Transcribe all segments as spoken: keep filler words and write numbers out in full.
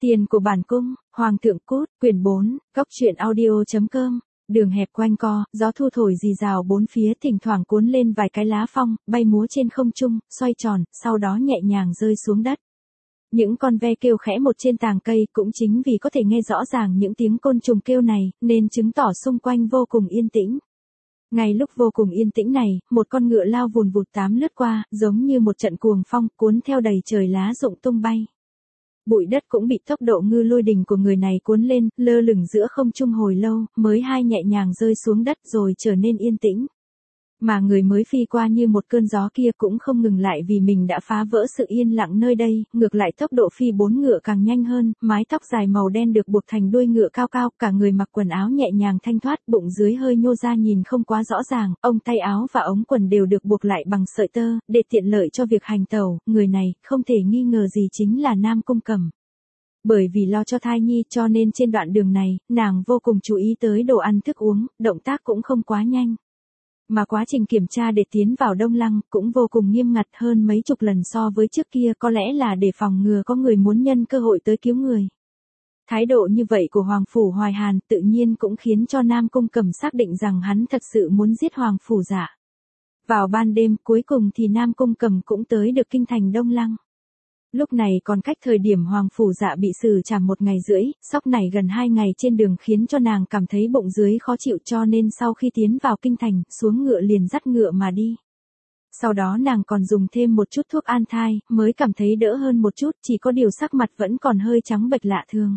Tiền của bản cung, Hoàng thượng cút, quyển bốn, góc truyện audio.com. Đường hẹp quanh co, gió thu thổi rì rào bốn phía, thỉnh thoảng cuốn lên vài cái lá phong, bay múa trên không trung, xoay tròn, sau đó nhẹ nhàng rơi xuống đất. Những con ve kêu khẽ một trên tàng cây, cũng chính vì có thể nghe rõ ràng những tiếng côn trùng kêu này, nên chứng tỏ xung quanh vô cùng yên tĩnh. Ngay lúc vô cùng yên tĩnh này, một con ngựa lao vùn vụt tám lướt qua, giống như một trận cuồng phong, cuốn theo đầy trời lá rụng tung bay. Bụi đất cũng bị tốc độ ngư lôi đình của người này cuốn lên, lơ lửng giữa không trung hồi lâu, mới hai nhẹ nhàng rơi xuống đất rồi trở nên yên tĩnh. Mà người mới phi qua như một cơn gió kia cũng không ngừng lại vì mình đã phá vỡ sự yên lặng nơi đây, ngược lại tốc độ phi bốn ngựa càng nhanh hơn, mái tóc dài màu đen được buộc thành đuôi ngựa cao cao, cả người mặc quần áo nhẹ nhàng thanh thoát, bụng dưới hơi nhô ra nhìn không quá rõ ràng, ống tay áo và ống quần đều được buộc lại bằng sợi tơ, để tiện lợi cho việc hành tẩu, người này, không thể nghi ngờ gì chính là Nam Cung Cẩm. Bởi vì lo cho thai nhi cho nên trên đoạn đường này, nàng vô cùng chú ý tới đồ ăn thức uống, động tác cũng không quá nhanh. Mà quá trình kiểm tra để tiến vào Đông Lăng cũng vô cùng nghiêm ngặt hơn mấy chục lần so với trước kia, có lẽ là để phòng ngừa có người muốn nhân cơ hội tới cứu người. Thái độ như vậy của Hoàng Phủ Hoài Hàn tự nhiên cũng khiến cho Nam Cung Cẩm xác định rằng hắn thật sự muốn giết Hoàng Phủ Dạ. Vào ban đêm cuối cùng thì Nam Cung Cẩm cũng tới được kinh thành Đông Lăng. Lúc này còn cách thời điểm Hoàng Phủ Dạ bị xử trảm một ngày rưỡi, sóc này gần hai ngày trên đường khiến cho nàng cảm thấy bụng dưới khó chịu, cho nên sau khi tiến vào kinh thành, xuống ngựa liền dắt ngựa mà đi. Sau đó nàng còn dùng thêm một chút thuốc an thai, mới cảm thấy đỡ hơn một chút, chỉ có điều sắc mặt vẫn còn hơi trắng bệch lạ thường.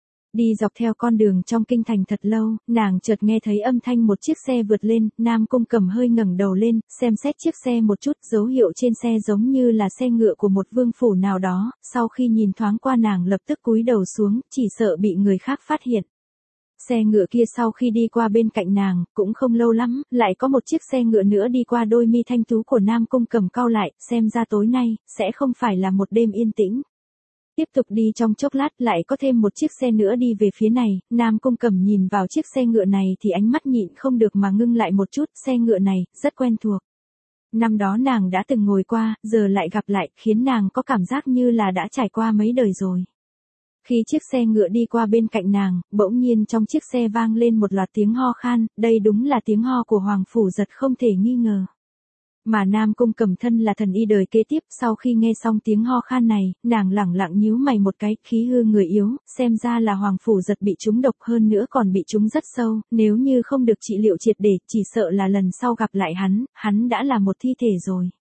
Đi dọc theo con đường trong kinh thành thật lâu, nàng chợt nghe thấy âm thanh một chiếc xe vượt lên, Nam Cung Cẩm hơi ngẩng đầu lên, xem xét chiếc xe một chút, dấu hiệu trên xe giống như là xe ngựa của một vương phủ nào đó, sau khi nhìn thoáng qua nàng lập tức cúi đầu xuống, chỉ sợ bị người khác phát hiện. Xe ngựa kia sau khi đi qua bên cạnh nàng, cũng không lâu lắm, lại có một chiếc xe ngựa nữa đi qua, đôi mi thanh tú của Nam Cung Cẩm cau lại, xem ra tối nay, sẽ không phải là một đêm yên tĩnh. Tiếp tục đi trong chốc lát lại có thêm một chiếc xe nữa đi về phía này, Nam Cung Cẩm nhìn vào chiếc xe ngựa này thì ánh mắt nhịn không được mà ngưng lại một chút, xe ngựa này, rất quen thuộc. Năm đó nàng đã từng ngồi qua, giờ lại gặp lại, khiến nàng có cảm giác như là đã trải qua mấy đời rồi. Khi chiếc xe ngựa đi qua bên cạnh nàng, bỗng nhiên trong chiếc xe vang lên một loạt tiếng ho khan, đây đúng là tiếng ho của Hoàng Phủ Giật không thể nghi ngờ. Mà Nam Cung Cẩm thân là thần y đời kế tiếp, sau khi nghe xong tiếng ho khan này, nàng lẳng lặng nhíu mày một cái, khí hư người yếu, xem ra là Hoàng Phủ Giật bị trúng độc, hơn nữa còn bị trúng rất sâu, nếu như không được trị liệu triệt để, chỉ sợ là lần sau gặp lại hắn, hắn đã là một thi thể rồi.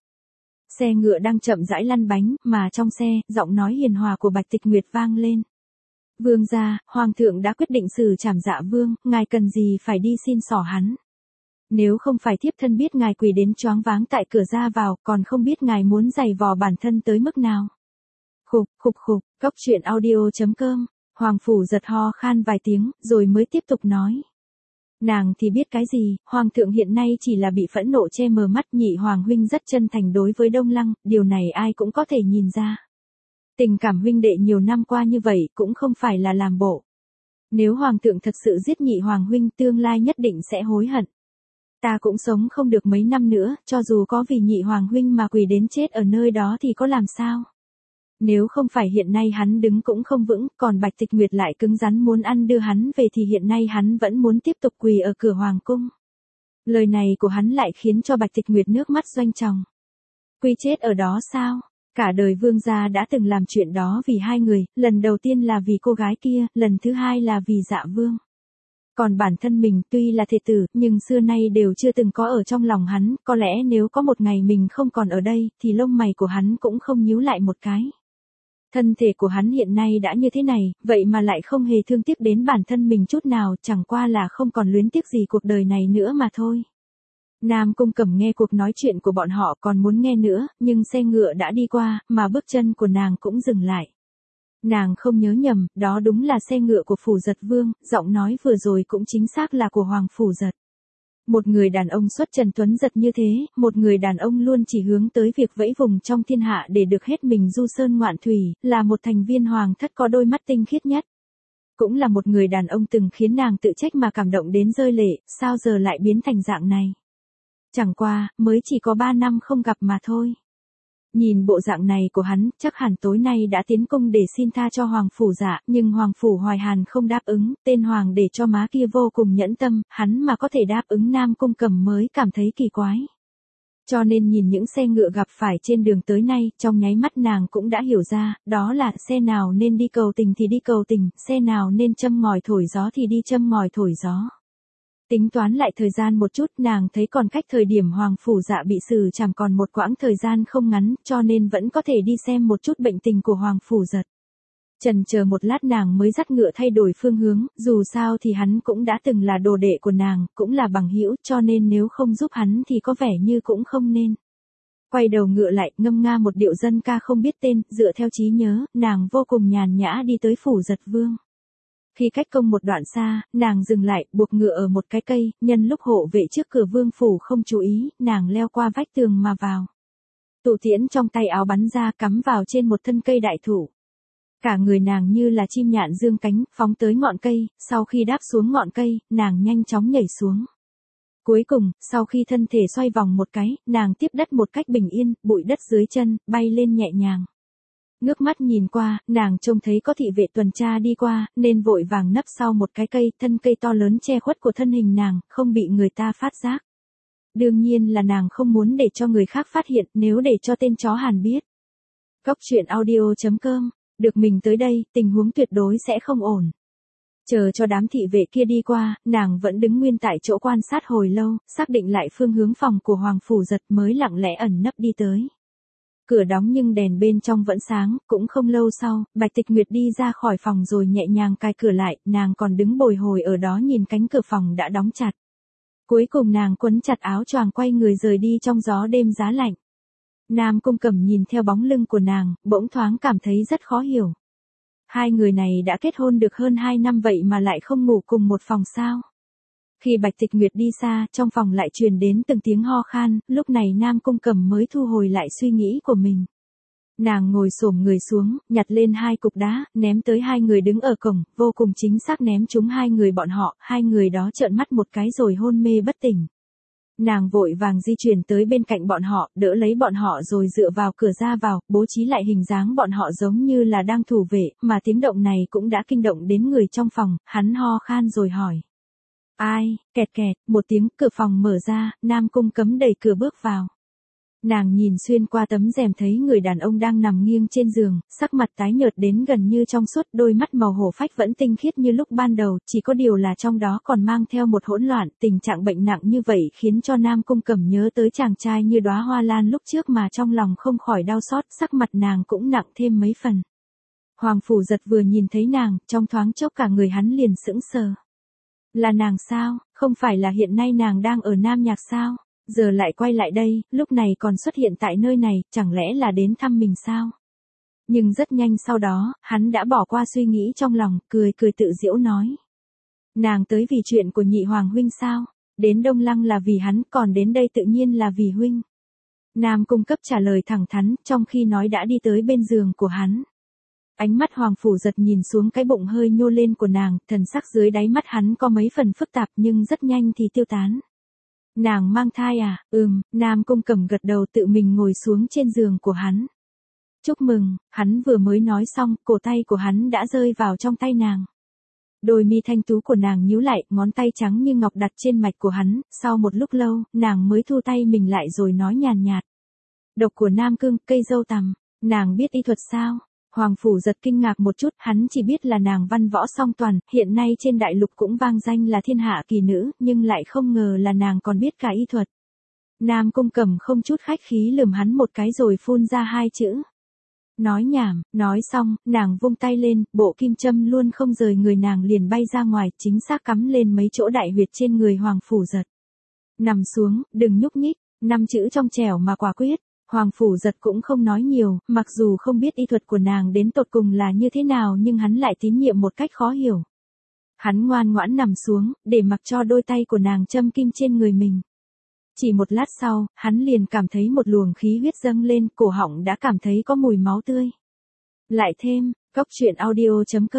Xe ngựa đang chậm rãi lăn bánh, mà trong xe, giọng nói hiền hòa của Bạch Tịch Nguyệt vang lên. Vương gia, Hoàng thượng đã quyết định xử trảm Dạ Vương, ngài cần gì phải đi xin xỏ hắn. Nếu không phải thiếp thân biết ngài quỳ đến choáng váng tại cửa ra vào, còn không biết ngài muốn giày vò bản thân tới mức nào. Khục, khục khục, góc truyện audio.com, Hoàng Phủ Giật ho khan vài tiếng, rồi mới tiếp tục nói. Nàng thì biết cái gì, Hoàng thượng hiện nay chỉ là bị phẫn nộ che mờ mắt, nhị Hoàng huynh rất chân thành đối với Đông Lăng, điều này ai cũng có thể nhìn ra. Tình cảm huynh đệ nhiều năm qua như vậy cũng không phải là làm bộ. Nếu Hoàng thượng thật sự giết nhị Hoàng huynh, tương lai nhất định sẽ hối hận. Ta cũng sống không được mấy năm nữa, cho dù có vì nhị Hoàng huynh mà quỳ đến chết ở nơi đó thì có làm sao? Nếu không phải hiện nay hắn đứng cũng không vững, còn Bạch Tịch Nguyệt lại cứng rắn muốn ăn đưa hắn về thì hiện nay hắn vẫn muốn tiếp tục quỳ ở cửa Hoàng cung. Lời này của hắn lại khiến cho Bạch Tịch Nguyệt nước mắt doanh tròng. Quy chết ở đó sao? Cả đời vương gia đã từng làm chuyện đó vì hai người, lần đầu tiên là vì cô gái kia, lần thứ hai là vì Dạ Vương. Còn bản thân mình tuy là thể tử, nhưng xưa nay đều chưa từng có ở trong lòng hắn, có lẽ nếu có một ngày mình không còn ở đây, thì lông mày của hắn cũng không nhíu lại một cái. Thân thể của hắn hiện nay đã như thế này, vậy mà lại không hề thương tiếc đến bản thân mình chút nào, chẳng qua là không còn luyến tiếc gì cuộc đời này nữa mà thôi. Nam Cung Cẩm nghe cuộc nói chuyện của bọn họ còn muốn nghe nữa, nhưng xe ngựa đã đi qua, mà bước chân của nàng cũng dừng lại. Nàng không nhớ nhầm, đó đúng là xe ngựa của Phủ Giật Vương, giọng nói vừa rồi cũng chính xác là của Hoàng Phủ Giật. Một người đàn ông xuất trần tuấn giật như thế, một người đàn ông luôn chỉ hướng tới việc vẫy vùng trong thiên hạ để được hết mình du sơn ngoạn thủy, là một thành viên hoàng thất có đôi mắt tinh khiết nhất. Cũng là một người đàn ông từng khiến nàng tự trách mà cảm động đến rơi lệ, sao giờ lại biến thành dạng này. Chẳng qua, mới chỉ có ba năm không gặp mà thôi. Nhìn bộ dạng này của hắn, chắc hẳn tối nay đã tiến cung để xin tha cho Hoàng Phủ Dạ, nhưng Hoàng Phủ Hoài Hàn không đáp ứng, tên Hoàng để cho má kia vô cùng nhẫn tâm, hắn mà có thể đáp ứng Nam Cung Cẩm mới cảm thấy kỳ quái. Cho nên nhìn những xe ngựa gặp phải trên đường tới nay, trong nháy mắt nàng cũng đã hiểu ra, đó là xe nào nên đi cầu tình thì đi cầu tình, xe nào nên châm ngòi thổi gió thì đi châm ngòi thổi gió. Tính toán lại thời gian một chút, nàng thấy còn cách thời điểm Hoàng Phủ Dạ bị xử chẳng còn một quãng thời gian không ngắn, cho nên vẫn có thể đi xem một chút bệnh tình của Hoàng Phủ Giật. Chần chờ một lát nàng mới dắt ngựa thay đổi phương hướng, dù sao thì hắn cũng đã từng là đồ đệ của nàng, cũng là bằng hữu, cho nên nếu không giúp hắn thì có vẻ như cũng không nên. Quay đầu ngựa lại, ngâm nga một điệu dân ca không biết tên, dựa theo trí nhớ, nàng vô cùng nhàn nhã đi tới Phủ Giật Vương. Khi cách công một đoạn xa, nàng dừng lại, buộc ngựa ở một cái cây, nhân lúc hộ vệ trước cửa vương phủ không chú ý, nàng leo qua vách tường mà vào. Tụ tiễn trong tay áo bắn ra cắm vào trên một thân cây đại thụ. Cả người nàng như là chim nhạn dương cánh, phóng tới ngọn cây, sau khi đáp xuống ngọn cây, nàng nhanh chóng nhảy xuống. Cuối cùng, sau khi thân thể xoay vòng một cái, nàng tiếp đất một cách bình yên, bụi đất dưới chân, bay lên nhẹ nhàng. Ngước mắt nhìn qua, nàng trông thấy có thị vệ tuần tra đi qua, nên vội vàng nấp sau một cái cây, thân cây to lớn che khuất của thân hình nàng, không bị người ta phát giác. Đương nhiên là nàng không muốn để cho người khác phát hiện, nếu để cho tên chó Hàn biết. Cốc truyện audio chấm com, được mình tới đây, tình huống tuyệt đối sẽ không ổn. Chờ cho đám thị vệ kia đi qua, nàng vẫn đứng nguyên tại chỗ quan sát hồi lâu, xác định lại phương hướng phòng của Hoàng Phủ Giật mới lặng lẽ ẩn nấp đi tới. Cửa đóng nhưng đèn bên trong vẫn sáng, cũng không lâu sau, Bạch Tịch Nguyệt đi ra khỏi phòng rồi nhẹ nhàng cài cửa lại, nàng còn đứng bồi hồi ở đó nhìn cánh cửa phòng đã đóng chặt. Cuối cùng nàng quấn chặt áo choàng quay người rời đi trong gió đêm giá lạnh. Nam Cung Cẩm nhìn theo bóng lưng của nàng, bỗng thoáng cảm thấy rất khó hiểu. Hai người này đã kết hôn được hơn hai năm vậy mà lại không ngủ cùng một phòng sao? Khi Bạch Tịch Nguyệt đi xa, trong phòng lại truyền đến từng tiếng ho khan, lúc này Nam Cung Cẩm mới thu hồi lại suy nghĩ của mình. Nàng ngồi xổm người xuống, nhặt lên hai cục đá, ném tới hai người đứng ở cổng, vô cùng chính xác ném trúng hai người bọn họ, hai người đó trợn mắt một cái rồi hôn mê bất tỉnh. Nàng vội vàng di chuyển tới bên cạnh bọn họ, đỡ lấy bọn họ rồi dựa vào cửa ra vào, bố trí lại hình dáng bọn họ giống như là đang thủ vệ, mà tiếng động này cũng đã kinh động đến người trong phòng, hắn ho khan rồi hỏi. Ai, kẹt kẹt, một tiếng, cửa phòng mở ra, Nam Cung Cấm đẩy cửa bước vào. Nàng nhìn xuyên qua tấm rèm thấy người đàn ông đang nằm nghiêng trên giường, sắc mặt tái nhợt đến gần như trong suốt, đôi mắt màu hổ phách vẫn tinh khiết như lúc ban đầu, chỉ có điều là trong đó còn mang theo một hỗn loạn, tình trạng bệnh nặng như vậy khiến cho Nam Cung Cẩm nhớ tới chàng trai như đóa hoa lan lúc trước mà trong lòng không khỏi đau xót, sắc mặt nàng cũng nặng thêm mấy phần. Hoàng Phủ Giật vừa nhìn thấy nàng, trong thoáng chốc cả người hắn liền sững sờ. Là nàng sao, không phải là hiện nay nàng đang ở Nam Nhạc sao? Giờ lại quay lại đây, lúc này còn xuất hiện tại nơi này, chẳng lẽ là đến thăm mình sao? Nhưng rất nhanh sau đó, hắn đã bỏ qua suy nghĩ trong lòng, cười cười tự giễu nói. Nàng tới vì chuyện của nhị hoàng huynh sao? Đến Đông Lăng là vì hắn, còn đến đây tự nhiên là vì huynh. Nam Cung Cấp trả lời thẳng thắn, trong khi nói đã đi tới bên giường của hắn. Ánh mắt Hoàng Phủ Giật nhìn xuống cái bụng hơi nhô lên của nàng, thần sắc dưới đáy mắt hắn có mấy phần phức tạp nhưng rất nhanh thì tiêu tán. Nàng mang thai à, ừm, Nam Cung Cẩm gật đầu tự mình ngồi xuống trên giường của hắn. Chúc mừng, hắn vừa mới nói xong, cổ tay của hắn đã rơi vào trong tay nàng. Đôi mi thanh tú của nàng nhíu lại, ngón tay trắng như ngọc đặt trên mạch của hắn, sau một lúc lâu, nàng mới thu tay mình lại rồi nói nhàn nhạt. Độc của Nam Cương, cây dâu tằm, nàng biết y thuật sao? Hoàng Phủ Giật kinh ngạc một chút, hắn chỉ biết là nàng văn võ song toàn, hiện nay trên đại lục cũng vang danh là thiên hạ kỳ nữ, nhưng lại không ngờ là nàng còn biết cả y thuật. Nam Cung Cẩm không chút khách khí lườm hắn một cái rồi phun ra hai chữ. Nói nhảm, nói xong, nàng vung tay lên, bộ kim châm luôn không rời người nàng liền bay ra ngoài, chính xác cắm lên mấy chỗ đại huyệt trên người Hoàng Phủ Giật. Nằm xuống, đừng nhúc nhích, năm chữ trong trẻo mà quả quyết. Hoàng Phủ Giật cũng không nói nhiều, mặc dù không biết y thuật của nàng đến tột cùng là như thế nào nhưng hắn lại tín nhiệm một cách khó hiểu. Hắn ngoan ngoãn nằm xuống, để mặc cho đôi tay của nàng châm kim trên người mình. Chỉ một lát sau, hắn liền cảm thấy một luồng khí huyết dâng lên, cổ họng đã cảm thấy có mùi máu tươi. Lại thêm, cốc truyện audio chấm com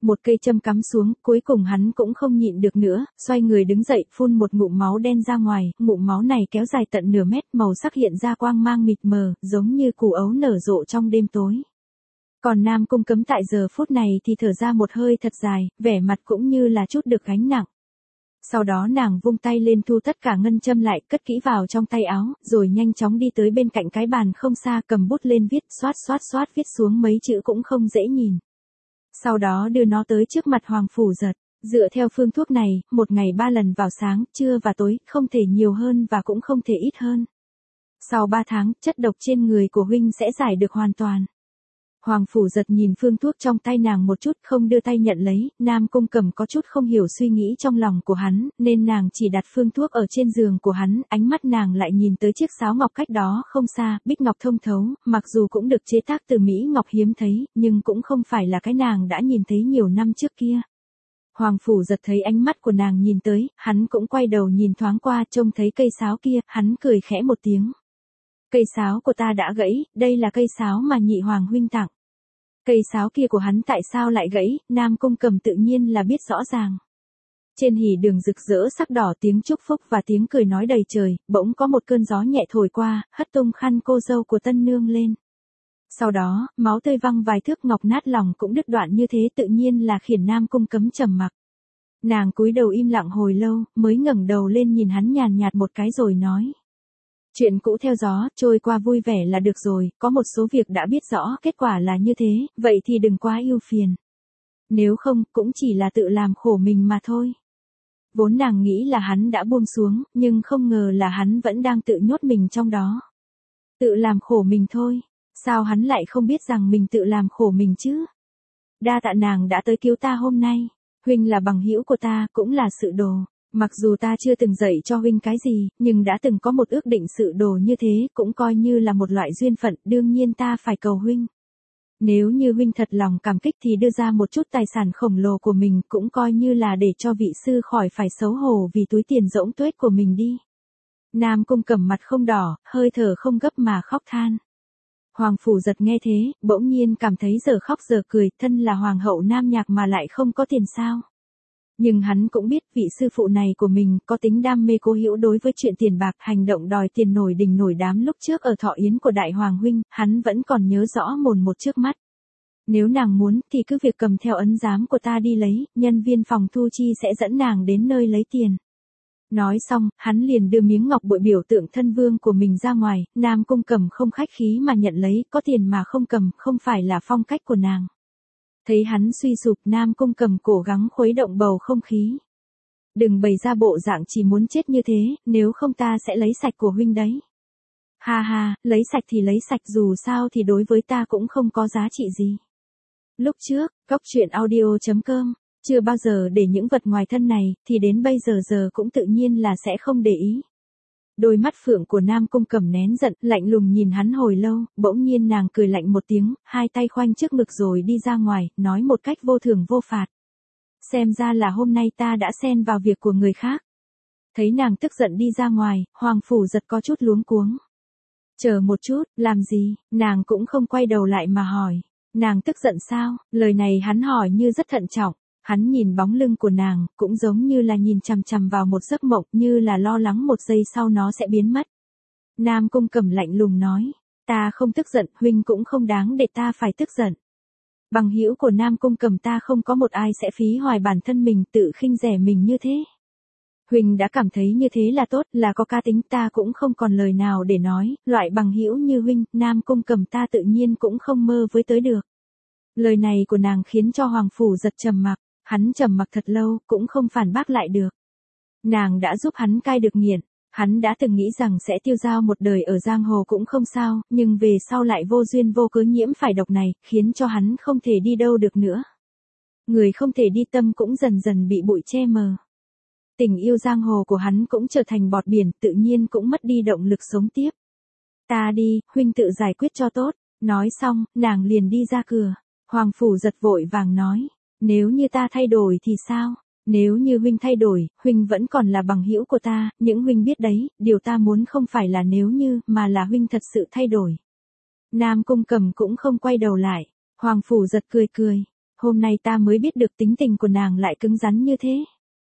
một cây châm cắm xuống, cuối cùng hắn cũng không nhịn được nữa, xoay người đứng dậy, phun một ngụm máu đen ra ngoài, ngụm máu này kéo dài tận nửa mét, màu sắc hiện ra quang mang mịt mờ, giống như củ ấu nở rộ trong đêm tối. Còn Nam Cung Cấm tại giờ phút này thì thở ra một hơi thật dài, vẻ mặt cũng như là chút được gánh nặng. Sau đó nàng vung tay lên thu tất cả ngân châm lại, cất kỹ vào trong tay áo, rồi nhanh chóng đi tới bên cạnh cái bàn không xa, cầm bút lên viết, xoát xoát xoát viết xuống mấy chữ cũng không dễ nhìn. Sau đó đưa nó tới trước mặt Hoàng Phủ Giật, dựa theo phương thuốc này, một ngày ba lần vào sáng, trưa và tối, không thể nhiều hơn và cũng không thể ít hơn. Sau ba tháng, chất độc trên người của huynh sẽ giải được hoàn toàn. Hoàng Phủ Giật nhìn phương thuốc trong tay nàng một chút, không đưa tay nhận lấy, Nam Cung Cẩm có chút không hiểu suy nghĩ trong lòng của hắn, nên nàng chỉ đặt phương thuốc ở trên giường của hắn, ánh mắt nàng lại nhìn tới chiếc sáo ngọc cách đó không xa, bích ngọc thông thấu, mặc dù cũng được chế tác từ Mỹ ngọc hiếm thấy, nhưng cũng không phải là cái nàng đã nhìn thấy nhiều năm trước kia. Hoàng Phủ Giật thấy ánh mắt của nàng nhìn tới, hắn cũng quay đầu nhìn thoáng qua, trông thấy cây sáo kia, hắn cười khẽ một tiếng. Cây sáo của ta đã gãy, đây là cây sáo mà nhị hoàng huynh tặng. Cây sáo kia của hắn tại sao lại gãy, Nam Cung Cẩm tự nhiên là biết rõ ràng. Trên hỉ đường rực rỡ sắc đỏ, tiếng chúc phúc và tiếng cười nói đầy trời, bỗng có một cơn gió nhẹ thổi qua, hất tung khăn cô dâu của tân nương lên. Sau đó, máu tươi văng vài thước, ngọc nát lòng cũng đứt đoạn như thế, tự nhiên là khiến Nam Cung Cấm trầm mặc. Nàng cúi đầu im lặng hồi lâu, mới ngẩng đầu lên nhìn hắn nhàn nhạt một cái rồi nói. Chuyện cũ theo gió, trôi qua vui vẻ là được rồi, có một số việc đã biết rõ kết quả là như thế, vậy thì đừng quá ưu phiền. Nếu không, cũng chỉ là tự làm khổ mình mà thôi. Vốn nàng nghĩ là hắn đã buông xuống, nhưng không ngờ là hắn vẫn đang tự nhốt mình trong đó. Tự làm khổ mình thôi, sao hắn lại không biết rằng mình tự làm khổ mình chứ? Đa tạ nàng đã tới cứu ta hôm nay, huynh là bằng hữu của ta, cũng là sự đồ. Mặc dù ta chưa từng dạy cho huynh cái gì, nhưng đã từng có một ước định sự đồ như thế, cũng coi như là một loại duyên phận, đương nhiên ta phải cầu huynh. Nếu như huynh thật lòng cảm kích thì đưa ra một chút tài sản khổng lồ của mình, cũng coi như là để cho vị sư khỏi phải xấu hổ vì túi tiền rỗng tuếch của mình đi. Nam Cung Cẩm mặt không đỏ, hơi thở không gấp mà khóc than. Hoàng Phủ Giật nghe thế, bỗng nhiên cảm thấy giờ khóc giờ cười, thân là hoàng hậu Nam Nhạc mà lại không có tiền sao. Nhưng hắn cũng biết vị sư phụ này của mình có tính đam mê cố hữu đối với chuyện tiền bạc, hành động đòi tiền nổi đình nổi đám lúc trước ở thọ yến của đại hoàng huynh, hắn vẫn còn nhớ rõ mồn một trước mắt. Nếu nàng muốn thì cứ việc cầm theo ấn giám của ta đi lấy, nhân viên phòng thu chi sẽ dẫn nàng đến nơi lấy tiền. Nói xong, hắn liền đưa miếng ngọc bội biểu tượng thân vương của mình ra ngoài, Nam Cung Cẩm không khách khí mà nhận lấy, có tiền mà không cầm, không phải là phong cách của nàng. Thấy hắn suy sụp, Nam Cung Cẩm cố gắng khuấy động bầu không khí. Đừng bày ra bộ dạng chỉ muốn chết như thế, nếu không ta sẽ lấy sạch của huynh đấy. Ha ha, lấy sạch thì lấy sạch, dù sao thì đối với ta cũng không có giá trị gì. Lúc trước, Cóc Truyện Audio chấm com, chưa bao giờ để những vật ngoài thân này, thì đến bây giờ giờ cũng tự nhiên là sẽ không để ý. Đôi mắt phượng của Nam Cung Cẩm nén giận, lạnh lùng nhìn hắn hồi lâu, bỗng nhiên nàng cười lạnh một tiếng, hai tay khoanh trước ngực rồi đi ra ngoài, nói một cách vô thưởng vô phạt. Xem ra là hôm nay ta đã xen vào việc của người khác. Thấy nàng tức giận đi ra ngoài, Hoàng Phủ Giật có chút luống cuống. Chờ một chút, làm gì, nàng cũng không quay đầu lại mà hỏi. Nàng tức giận sao, lời này hắn hỏi như rất thận trọng. Hắn nhìn bóng lưng của nàng, cũng giống như là nhìn chằm chằm vào một giấc mộng, như là lo lắng một giây sau nó sẽ biến mất. Nam Cung Cẩm lạnh lùng nói, ta không tức giận, huynh cũng không đáng để ta phải tức giận. Bằng hữu của Nam Cung Cẩm ta không có một ai sẽ phí hoài bản thân mình tự khinh rẻ mình như thế. Huynh đã cảm thấy như thế là tốt, là có cá tính, ta cũng không còn lời nào để nói, loại bằng hữu như huynh, Nam Cung Cẩm ta tự nhiên cũng không mơ với tới được. Lời này của nàng khiến cho Hoàng Phủ Giật trầm mặc. Hắn trầm mặc thật lâu, cũng không phản bác lại được. Nàng đã giúp hắn cai được nghiện, hắn đã từng nghĩ rằng sẽ tiêu dao một đời ở giang hồ cũng không sao, nhưng về sau lại vô duyên vô cớ nhiễm phải độc này, khiến cho hắn không thể đi đâu được nữa. Người không thể đi, tâm cũng dần dần bị bụi che mờ. Tình yêu giang hồ của hắn cũng trở thành bọt biển, tự nhiên cũng mất đi động lực sống tiếp. Ta đi, huynh tự giải quyết cho tốt. Nói xong, nàng liền đi ra cửa. Hoàng Phủ Giật vội vàng nói. Nếu như ta thay đổi thì sao? Nếu như huynh thay đổi, huynh vẫn còn là bằng hữu của ta, những huynh biết đấy, điều ta muốn không phải là nếu như, mà là huynh thật sự thay đổi. Nam Cung Cẩm cũng không quay đầu lại, Hoàng Phủ Giật cười cười. hôm nay ta mới biết được tính tình của nàng lại cứng rắn như thế.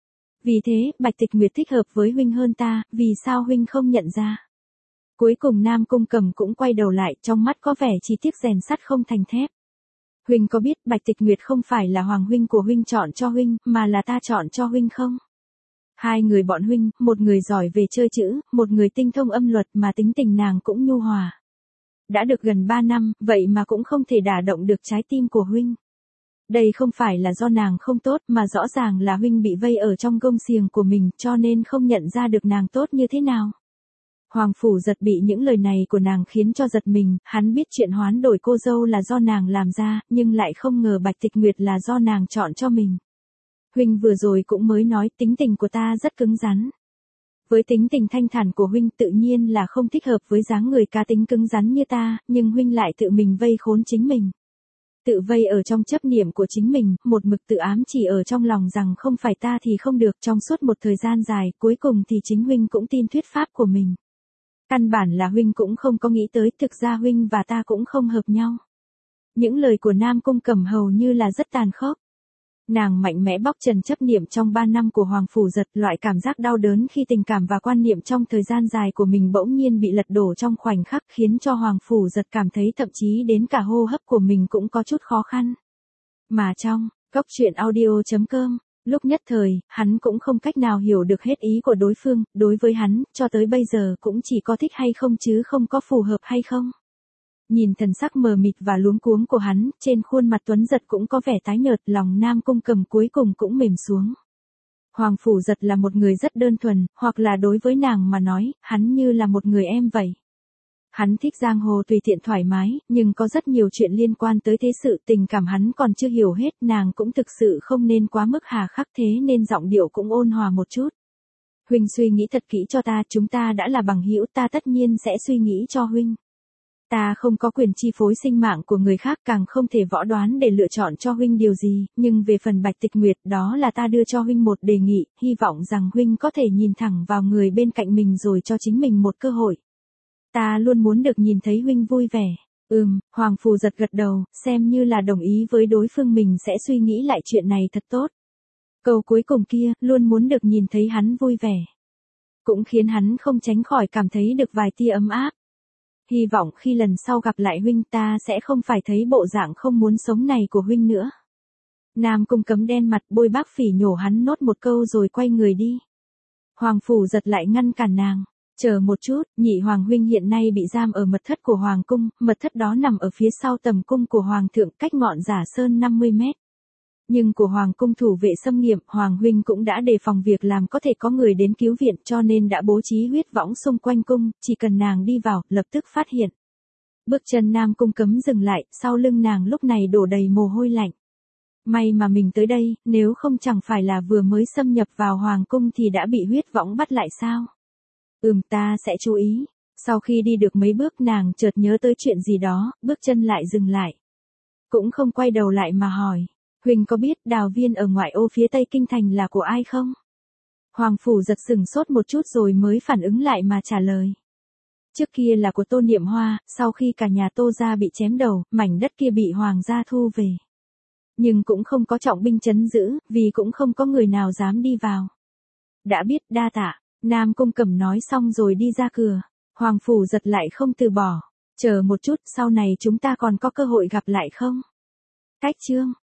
Vì thế, Bạch Tịch Nguyệt thích hợp với huynh hơn ta, vì sao huynh không nhận ra? Cuối cùng Nam Cung Cẩm cũng quay đầu lại, trong mắt có vẻ chỉ tiếc rèn sắt không thành thép. Huynh có biết Bạch Tịch Nguyệt không phải là hoàng huynh của huynh chọn cho huynh, mà là ta chọn cho huynh không? Hai người bọn huynh, một người giỏi về chơi chữ, một người tinh thông âm luật mà tính tình nàng cũng nhu hòa. Đã được gần ba năm, vậy mà cũng không thể đả động được trái tim của huynh. Đây không phải là do nàng không tốt mà rõ ràng là huynh bị vây ở trong gông xiềng của mình cho nên không nhận ra được nàng tốt như thế nào. Hoàng Phủ Giật bị những lời này của nàng khiến cho giật mình, hắn biết chuyện hoán đổi cô dâu là do nàng làm ra, nhưng lại không ngờ Bạch Tịch Nguyệt là do nàng chọn cho mình. Huynh vừa rồi cũng mới nói tính tình của ta rất cứng rắn. Với tính tình thanh thản của huynh tự nhiên là không thích hợp với dáng người cá tính cứng rắn như ta, nhưng huynh lại tự mình vây khốn chính mình. Tự vây ở trong chấp niệm của chính mình, một mực tự ám chỉ ở trong lòng rằng không phải ta thì không được trong suốt một thời gian dài, cuối cùng thì chính huynh cũng tin thuyết pháp của mình. Căn bản là huynh cũng không có nghĩ tới thực ra huynh và ta cũng không hợp nhau. Những lời của Nam Cung Cẩm hầu như là rất tàn khốc. Nàng mạnh mẽ bóc trần chấp niệm trong ba năm của Hoàng Phủ Giật, loại cảm giác đau đớn khi tình cảm và quan niệm trong thời gian dài của mình bỗng nhiên bị lật đổ trong khoảnh khắc khiến cho Hoàng Phủ Giật cảm thấy thậm chí đến cả hô hấp của mình cũng có chút khó khăn. Mà trong, Cốc Truyện Audio chấm com, lúc nhất thời, hắn cũng không cách nào hiểu được hết ý của đối phương, đối với hắn, cho tới bây giờ cũng chỉ có thích hay không chứ không có phù hợp hay không. Nhìn thần sắc mờ mịt và luống cuống của hắn, trên khuôn mặt Tuấn Giật cũng có vẻ tái nhợt, lòng Nam Cung Cẩm cuối cùng cũng mềm xuống. Hoàng Phủ Giật là một người rất đơn thuần, hoặc là đối với nàng mà nói, hắn như là một người em vậy. Hắn thích giang hồ tùy tiện thoải mái, nhưng có rất nhiều chuyện liên quan tới thế sự tình cảm hắn còn chưa hiểu hết, nàng cũng thực sự không nên quá mức hà khắc thế nên giọng điệu cũng ôn hòa một chút. Huynh suy nghĩ thật kỹ cho ta, chúng ta đã là bằng hữu, ta tất nhiên sẽ suy nghĩ cho huynh. Ta không có quyền chi phối sinh mạng của người khác, càng không thể võ đoán để lựa chọn cho huynh điều gì, nhưng về phần Bạch Tịch Nguyệt đó là ta đưa cho huynh một đề nghị, hy vọng rằng huynh có thể nhìn thẳng vào người bên cạnh mình rồi cho chính mình một cơ hội. Ta luôn muốn được nhìn thấy huynh vui vẻ. Ừm, Hoàng Phủ Giật gật đầu, xem như là đồng ý với đối phương mình sẽ suy nghĩ lại chuyện này thật tốt. Câu cuối cùng kia, luôn muốn được nhìn thấy hắn vui vẻ. Cũng khiến hắn không tránh khỏi cảm thấy được vài tia ấm áp. Hy vọng khi lần sau gặp lại huynh ta sẽ không phải thấy bộ dạng không muốn sống này của huynh nữa. Nam Cung Cẩm đen mặt, bôi bác phỉ nhổ hắn nốt một câu rồi quay người đi. Hoàng Phủ Giật lại ngăn cản nàng. Chờ một chút, nhị hoàng huynh hiện nay bị giam ở mật thất của Hoàng cung, mật thất đó nằm ở phía sau tầm cung của Hoàng thượng, cách ngọn Giả Sơn năm mươi mét. Nhưng của Hoàng cung thủ vệ xâm nghiêm, Hoàng huynh cũng đã đề phòng việc làm có thể có người đến cứu viện cho nên đã bố trí huyết võng xung quanh cung, chỉ cần nàng đi vào, lập tức phát hiện. Bước chân Nam Cung Cẩm dừng lại, sau lưng nàng lúc này đổ đầy mồ hôi lạnh. May mà mình tới đây, nếu không chẳng phải là vừa mới xâm nhập vào Hoàng cung thì đã bị huyết võng bắt lại sao? Ừm, ta sẽ chú ý. Sau khi đi được mấy bước nàng chợt nhớ tới chuyện gì đó, bước chân lại dừng lại. Cũng không quay đầu lại mà hỏi. Huynh có biết đào viên ở ngoại ô phía tây kinh thành là của ai không? Hoàng Phủ Giật sửng sốt một chút rồi mới phản ứng lại mà trả lời. Trước kia là của Tô Niệm Hoa, sau khi cả nhà Tô gia bị chém đầu, mảnh đất kia bị Hoàng gia thu về. Nhưng cũng không có trọng binh trấn giữ, vì cũng không có người nào dám đi vào. Đã biết, đa tạ. Nam Cung Cẩm nói xong rồi đi ra cửa. Hoàng Phủ Giật lại không từ bỏ. Chờ một chút, sau này chúng ta còn có cơ hội gặp lại không? Cách chương